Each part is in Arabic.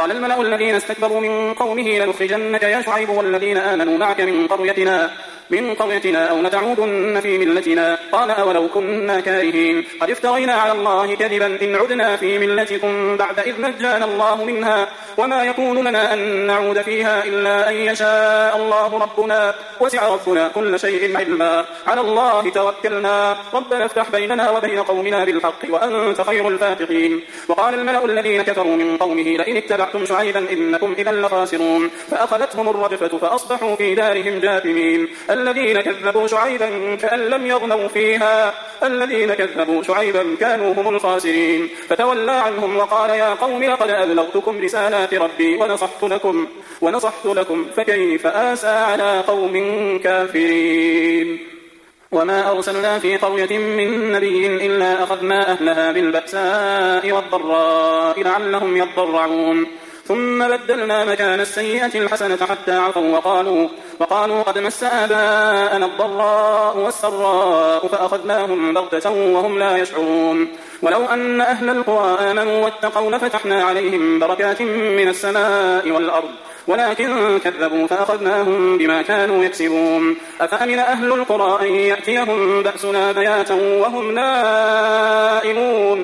قال الملأ الذين استكبروا من قومه لنخرجنك يا شعيب والذين آمنوا معك من قريتنا أو لتعودن في ملتنا. قال أولو كنا كارهين قد افترينا على الله كذبا إن عدنا في ملتكم بعد إذ نجانا الله منها وما يكون لنا أن نعود فيها إلا أن يشاء الله ربنا وسع ربنا كل شيء علما على الله توكلنا ربنا افتح بيننا وبين قومنا بالحق وأنت خير الفاتحين. وقال الملأ الذين كفروا من قومه لئن اتبعتم شعيبا إنكم إذا لخاسرون فأخذتهم الرجفة فأصبحوا في دارهم جاثمين. الذين كذبوا شعيبا كأن لم يغنوا فيها الذين كذبوا شعيبا كانوا هم الخاسرين. فتولى عنهم وقال يا قوم لقد أبلغتكم رسالات ربي ونصحت لكم فكيف آسى على قوم كافرين. وما أرسلنا في قرية من نبي إلا أخذنا أهلها بالبأساء والضراء لعلهم يضرعون ثم بدلنا مكان السيئة الحسنة حتى عفوا وقالوا قد مس آباءنا الضراء والسراء فأخذناهم بغتة وهم لا يشعرون. ولو أن أهل القرى آمنوا واتقوا لفتحنا عليهم بركات من السماء والأرض ولكن كذبوا فأخذناهم بما كانوا يكسبون. أفأمن أهل القرى أن يأتيهم بأسنا بياتا وهم نائمون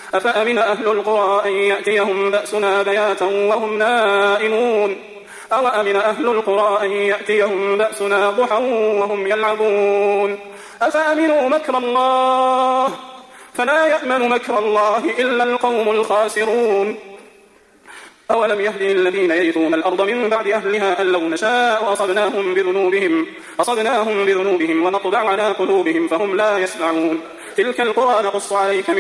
أو أمن أهل القرى أن يأتيهم بأسنا ضحى وهم يلعبون. أفأمنوا مكر الله فلا يأمن مكر الله إلا القوم الخاسرون. أولم يهد الذين يرثون الأرض من بعد أهلها أن لو نشاء أصبناهم بذنوبهم ونطبع على قلوبهم فهم لا يسمعون. تلك القرى نقص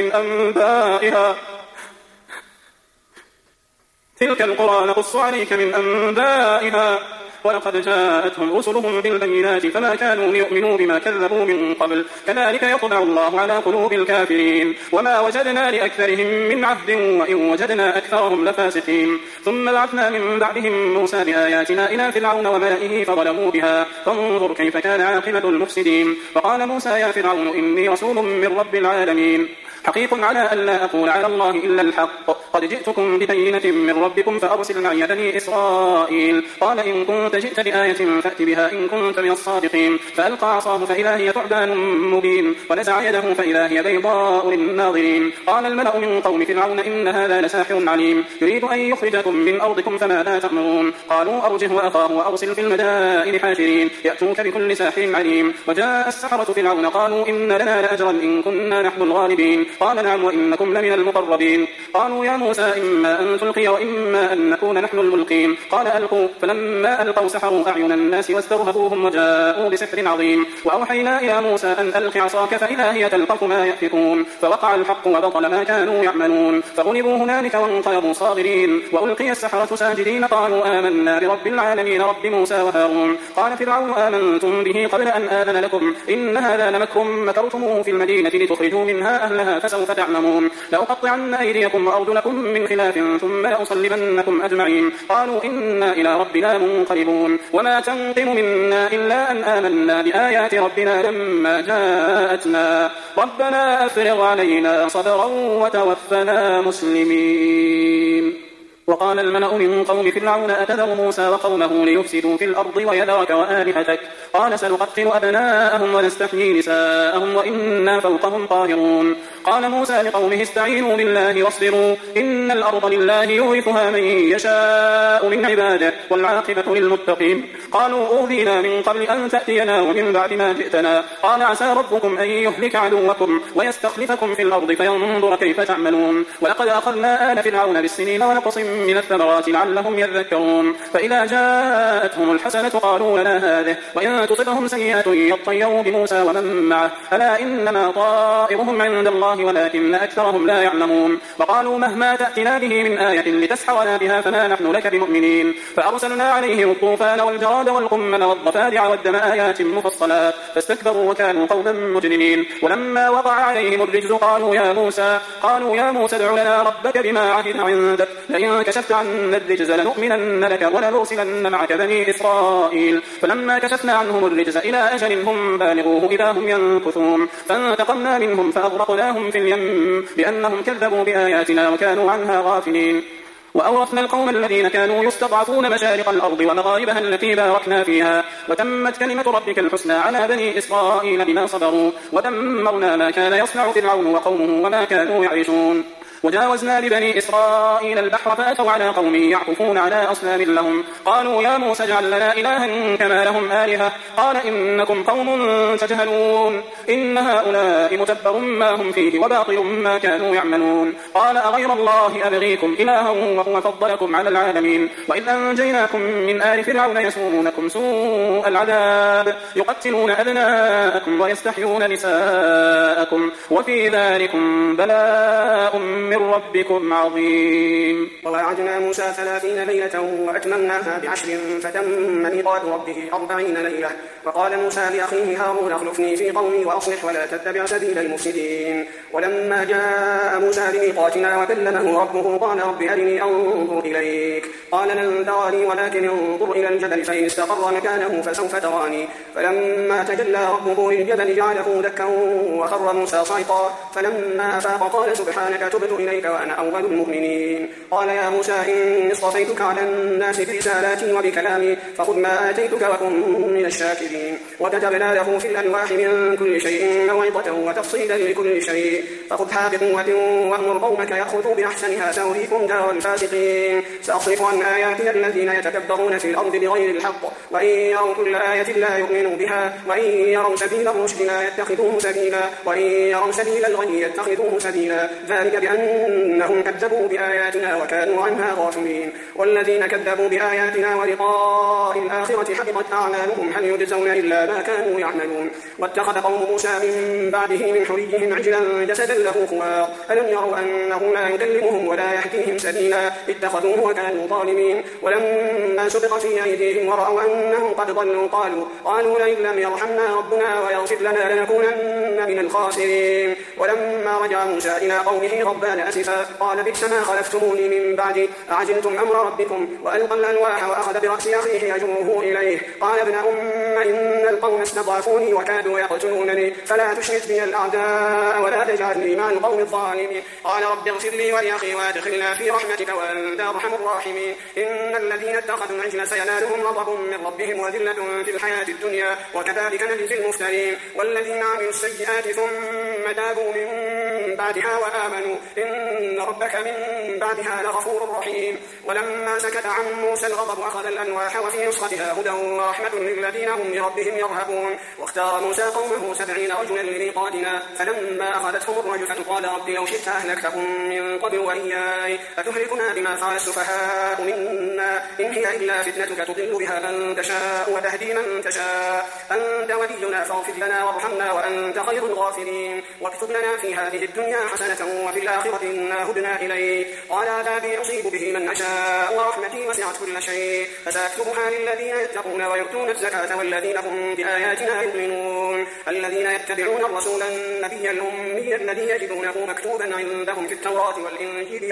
عليك من أنبائها ولقد جاءتهم رسلهم بالبينات فما كانوا ليؤمنوا بما كذبوا من قبل كذلك يطبع الله على قلوب الكافرين. وما وجدنا لأكثرهم من عهد وإن وجدنا أكثرهم لفاسقين. ثم بعثنا من بعدهم موسى بآياتنا إلى فرعون وملئه فظلموا بها فانظر كيف كان عاقبة المفسدين. وقال موسى يا فرعون إني رسول من رب العالمين حقيق على ألا أقول على الله إلا الحق قد جئتكم ببينة من ربكم فأرسل معي بني إسرائيل. قال إن كنت جئت بآية فأت بها إن كنت من الصادقين. فألقى عصاه فإذا هي ثعبان مبين ونزع يده فإذا هي بيضاء للناظرين. قال الملأ من قوم فرعون إن هذا لساحر عليم يريد أن يخرجكم من أرضكم فماذا تأمرون. قالوا أرجه وأخاه وأرسل في المدائن حاشرين يأتوك بكل ساحر عليم. وجاء السحرة فرعون قالوا إن لنا لأجرا إن كنا نحن الغالبين. قال نعم وإنكم لمن المقربين. قالوا يا موسى إما أن تلقي وإما أن نكون نحن الملقين. قال ألقوا فلما ألقوا سحروا أعين الناس واسترهبوهم وجاءوا بسحر عظيم. وأوحينا إلى موسى أن ألق عصاك فإذا هي تلقف ما يأفكون. فوقع الحق وبطل ما كانوا يعملون فغلبوا هنالك وانقلبوا صاغرين. وألقي السحرة ساجدين قالوا آمنا برب العالمين رب موسى وهارون. قال فرعون آمنتم به قبل أن آذن لكم إن هذا لمكر مكرتموه في المدينة لتخرجوا منها أهلها فسوف تعلمون. لأقطعن أيديكم وأرجلكم من خلاف ثم لأصلبنكم أجمعين. قالوا إنا إلى ربنا منقلبون. وما تنقم منا إلا أن آمنا بآيات ربنا لما جاءتنا ربنا أفرغ علينا صبرا وتوفنا مسلمين. وقال الملأ من قوم فرعون أتذر موسى وقومه ليفسدوا في الأرض ويذرك وآلهتك قال سنقتل أبناءهم ونستحيي نساءهم وإنا فوقهم قاهرون. قال موسى لقومه استعينوا بالله واصبروا إن الأرض لله يورثها من يشاء من عباده والعاقبة للمتقين. قالوا أوذينا من قبل أن تأتينا ومن بعد ما جئتنا. قال عسى ربكم أن يهلك عدوكم ويستخلفكم في الأرض فينظر كيف تعملون. ولقد أخذنا آل فرعون بالسنين ونقص من الثمرات لعلهم يذكرون. فإذا جاءتهم الحسنة قالوا لنا هذه وإن تصبهم سيئة يطيروا بموسى ومن معه ألا إنما طائرهم عند الله ولكن أكثرهم لا يعلمون. وقالوا مهما تأتنا به من آية لتسحرنا بها فما نحن لك بمؤمنين. فأرسلنا عليهم الطوفان والجراد والقمل والضفادع والدم آيات مفصلات فاستكبروا وكانوا قوما مجرمين. ولما وقع عليهم الرجز قالوا يا موسى ادع لنا ربك بما عهد عندك لئن كشفت عنا الرجز لنؤمنن لك ولنرسلن معك بني إسرائيل. فلما كشفنا عنهم الرجز إلى أجل هم بالغوه إذا هم ينكثون. فانتقمنا منهم فأغرقناهم في اليم بأنهم كذبوا بآياتنا وكانوا عنها غافلين. وأورثنا القوم الذين كانوا يستضعفون مشارق الأرض ومغاربها التي باركنا فيها وتمت كلمة ربك الحسنى على بني إسرائيل بما صبروا ودمرنا ما كان يصنع فرعون وقومه وما كانوا يعيشون. وجاوزنا ببني إسرائيل البحر فأتوا على قوم يعكفون على أصنام لهم قالوا يا موسى اجعل لنا إلها كما لهم آلهة قال إنكم قوم تجهلون إن هؤلاء متبر ما هم فيه وباطل ما كانوا يعملون. قال أغير الله أبغيكم إلها وهو فضلكم على العالمين وإذ أنجيناكم من آل فرعون يسومونكم سوء العذاب يقتلون أبناءكم ويستحيون نساءكم وفي ذلكم بلاء من ربكم عظيم. ووعدنا موسى 30 ليلة وأتممناها ب10 فتم ميقات ربه 40 ليلة. وقال موسى لأخيه هارون اخلفني في قومي وأصلح ولا تتبع سبيل المفسدين. ولما جاء موسى لميقاتنا وكلمه ربه قال رب أرني أنظر إليك قال لن تراني ولكن انظر إلى الجبل فإن استقر مكانه فسوف تراني. فلما تجلى ربه للجبل جعله دكا وخر موسى صعقا فلما أفاق قال سبحانك تبت إليك وأنا أول المؤمنين. قال يا موسى إني اصطفيتك على الناس برسالاتي وبكلامي فخذ ما آتيتك وكن من الشاكرين. وكتبنا له في الألواح من كل شيء موعظة وتفصيلا لكل شيء فخذها بقوة وأمر قومك يأخذوا بأحسنها سأريكم دار الفاسقين. سأصرف عن آياتي الذين يتكبرون في الأرض بغير الحق وإن يروا كل آية لا يؤمنوا بها وإن يروا سبيل الرشد لا يتخذوه سبيلا وإن يروا سبيل الغي يتخذوه سبيلا ذلك بأنهم كذبوا بآياتنا وكانوا عنها غافلين. والذين كذبوا بآياتنا ولقاء الآخرة حبطت أعمالهم هل يجزون إلا ما كانوا يعملون. واتخذ قوم موسى من بعده من حليهم عجلا جسدا له خوار ألم يروا أنه لا يكلمهم ولا يهديهم سبيلا اتخذوه وكانوا ظالمين. ولما سبق في أيديهم ورأوا أنهم قد ضلوا قالوا لئن لم يرحمنا ربنا ويغفر لنا لنكونن من الخاسرين. ولما رجع موسى إلى قومه غضبان أسفا قال بئس ما خلفتموني من بعدي أعجلتم أمر ربكم وألقى الألواح وأخذ برأس أخيه يجره إليه قال ابن إن القوم استضعفوني وكادوا يقتلونني فلا تشمت بي الأعداء ولا تجعلني مع القوم الظالمين. قال رب اغفر لي ولأخي وادخلنا في رحمتك وأنت أرحم الراحمين. إن الذين اتخذوا العجل سينالهم غضب من ربهم وذلة في الحياة الدنيا وكذلك نجزي المفترين. والذين عملوا السيئات ثم تابوا من بعدها وآمنوا إن ربك من بعدها لغفور رحيم. ولما سكت عن موسى الغضب أخذ الألواح وفي نسختها هدى ورحمة للذين هم لربهم يرهبون. واختار موسى قومه 70 رجلا لميقاتنا فلما أخذتهم الرجفة قال رب لو شئت أهلكتهم من قبل وإياي أتهلكنا بما فعل السفهاء منا إن هي إلا فتنتك تضل بها من تشاء وتهدي من تشاء أنت ولينا فاغفر لنا وارحمنا وأنت خير الغافرين. واكتب لنا في هذه الدنيا حسنة وفي الآخرة إنا هدنا إليك قال عذابي أصيب به من أشاء ورحمتي وسعت كل شيء فسأكتبها للذين يتقون ويؤتون الزكاة والذين هم بآياتنا يؤمنون. الذين يتبعون الرسول النبي الأمي الذي يجدونه مكتوبا عندهم في التوراة والإنجيل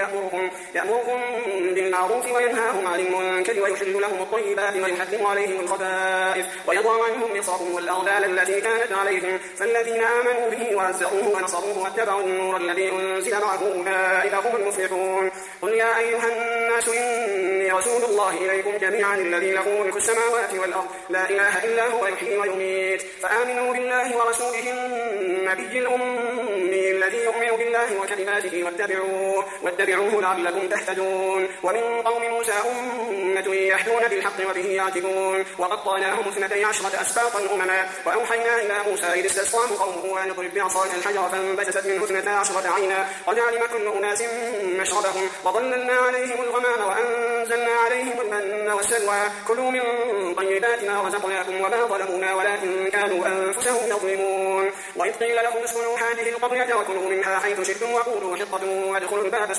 يأمرهم بالمعروف وينهاهم عن المنكر ويحل لهم الطيبات ويحرم عليهم الخبائث ويضع عنهم إصرهم والأغلال التي كانت عليهم فالذين آمنوا به وعزروه ونصروه واتبعوا النور الذي أنزل معه أولئك هم المفلحون. قل يا أيها الناس إني رسول الله إليكم جميعا الذي له ملك السماوات والأرض لا إله إلا هو يحيي ويميت فآمنوا بالله ورسوله النبي الأمي الذي يؤمن بالله وكلماته واتبعوه لعلكم تهتدون. ومن قوم موسى أمة يهدون بالحق وبه يعدلون وقطعناهم 12 أسباطا أمما وأوحينا إلى موسى إذ استسقاه قومه أن اضرب بعصاك الحجر فانبجست منه 12 عينا قد علم كل أناس مشربهم وظللنا عليهم الغمام وأنزلنا عليهم المن والسلوى كلوا من طيبات ما رزقناكم وما ظلمونا ولكن كانوا أنفسهم يظلمون. وإذ قيل لهم اسكنوا هذه القرية وكلوا منها حيث شئتم وقولوا حطة وادخلوا الباب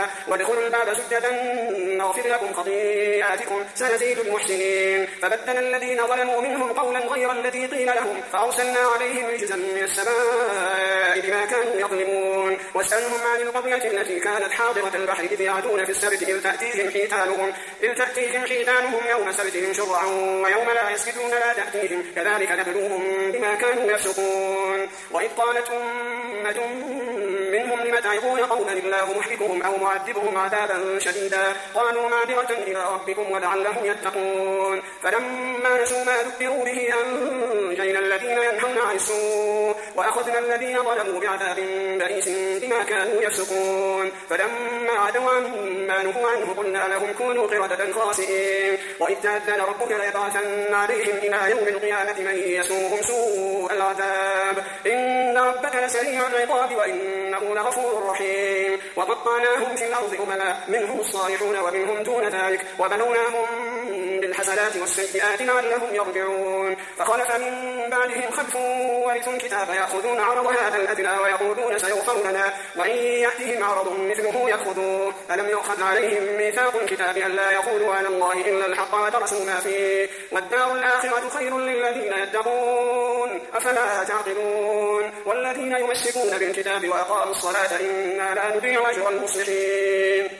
سجدا نغفر لكم خطيئاتكم سنزيد المحسنين. فبدل الذين ظلموا منهم قولا غير الذي قيل لهم فأرسلنا عليهم رجزا من السماء بما كانوا يظلمون. واسألهم عن القرية التي كانت حاضرة البحر إذ يعدون في السبت إذ تأتيهم حيتانهم يوم سبتهم شرعا ويوم لا يسبتون لا تأتيهم كذلك نبلوهم بما كانوا يفسقون. وإذ قالت أمة منهم لم تعظون قوما الله محركهم أو معذبهم عذابا شديدا قالوا معذرة إلى ربكم ولعلهم يتقون فلما نسوا ما ذكروا به أنجينا الذين ينهون عن السوء وأخذنا الذين ظلموا بعذاب بئيس بما كانوا يفسقون فلما عتوا عما نهوا عنه قلنا لهم كونوا قردة خاسئين وإذ تأذن ربك ليبعثن عليهم إلى يوم القيامة من يسوهم سوء العذاب إن ربك لسريع العقاب وإنه لغفور رحيم وقطعناهم في الأرض أمما منهم الصالحون ومنهم دون ذلك وبلوناهم بالحسنات والسيئات لعلهم يرجعون فخلف من بعدهم خلف ورثوا الكتاب يأخذون عرض هذا الأدنى ويقولون سيغفر لنا وإن يأتهم عرض مثله يأخذوه ألم يؤخذ عليهم ميثاق الكتاب ألا يقولوا على الله إلا الحق ودرسوا ما فيه والدار الآخرة خير للذين يتقون أفلا تعقلون والذين يمسكون بالكتاب وأقاموا الصلاة إنا لا نضيع أجر المصلحين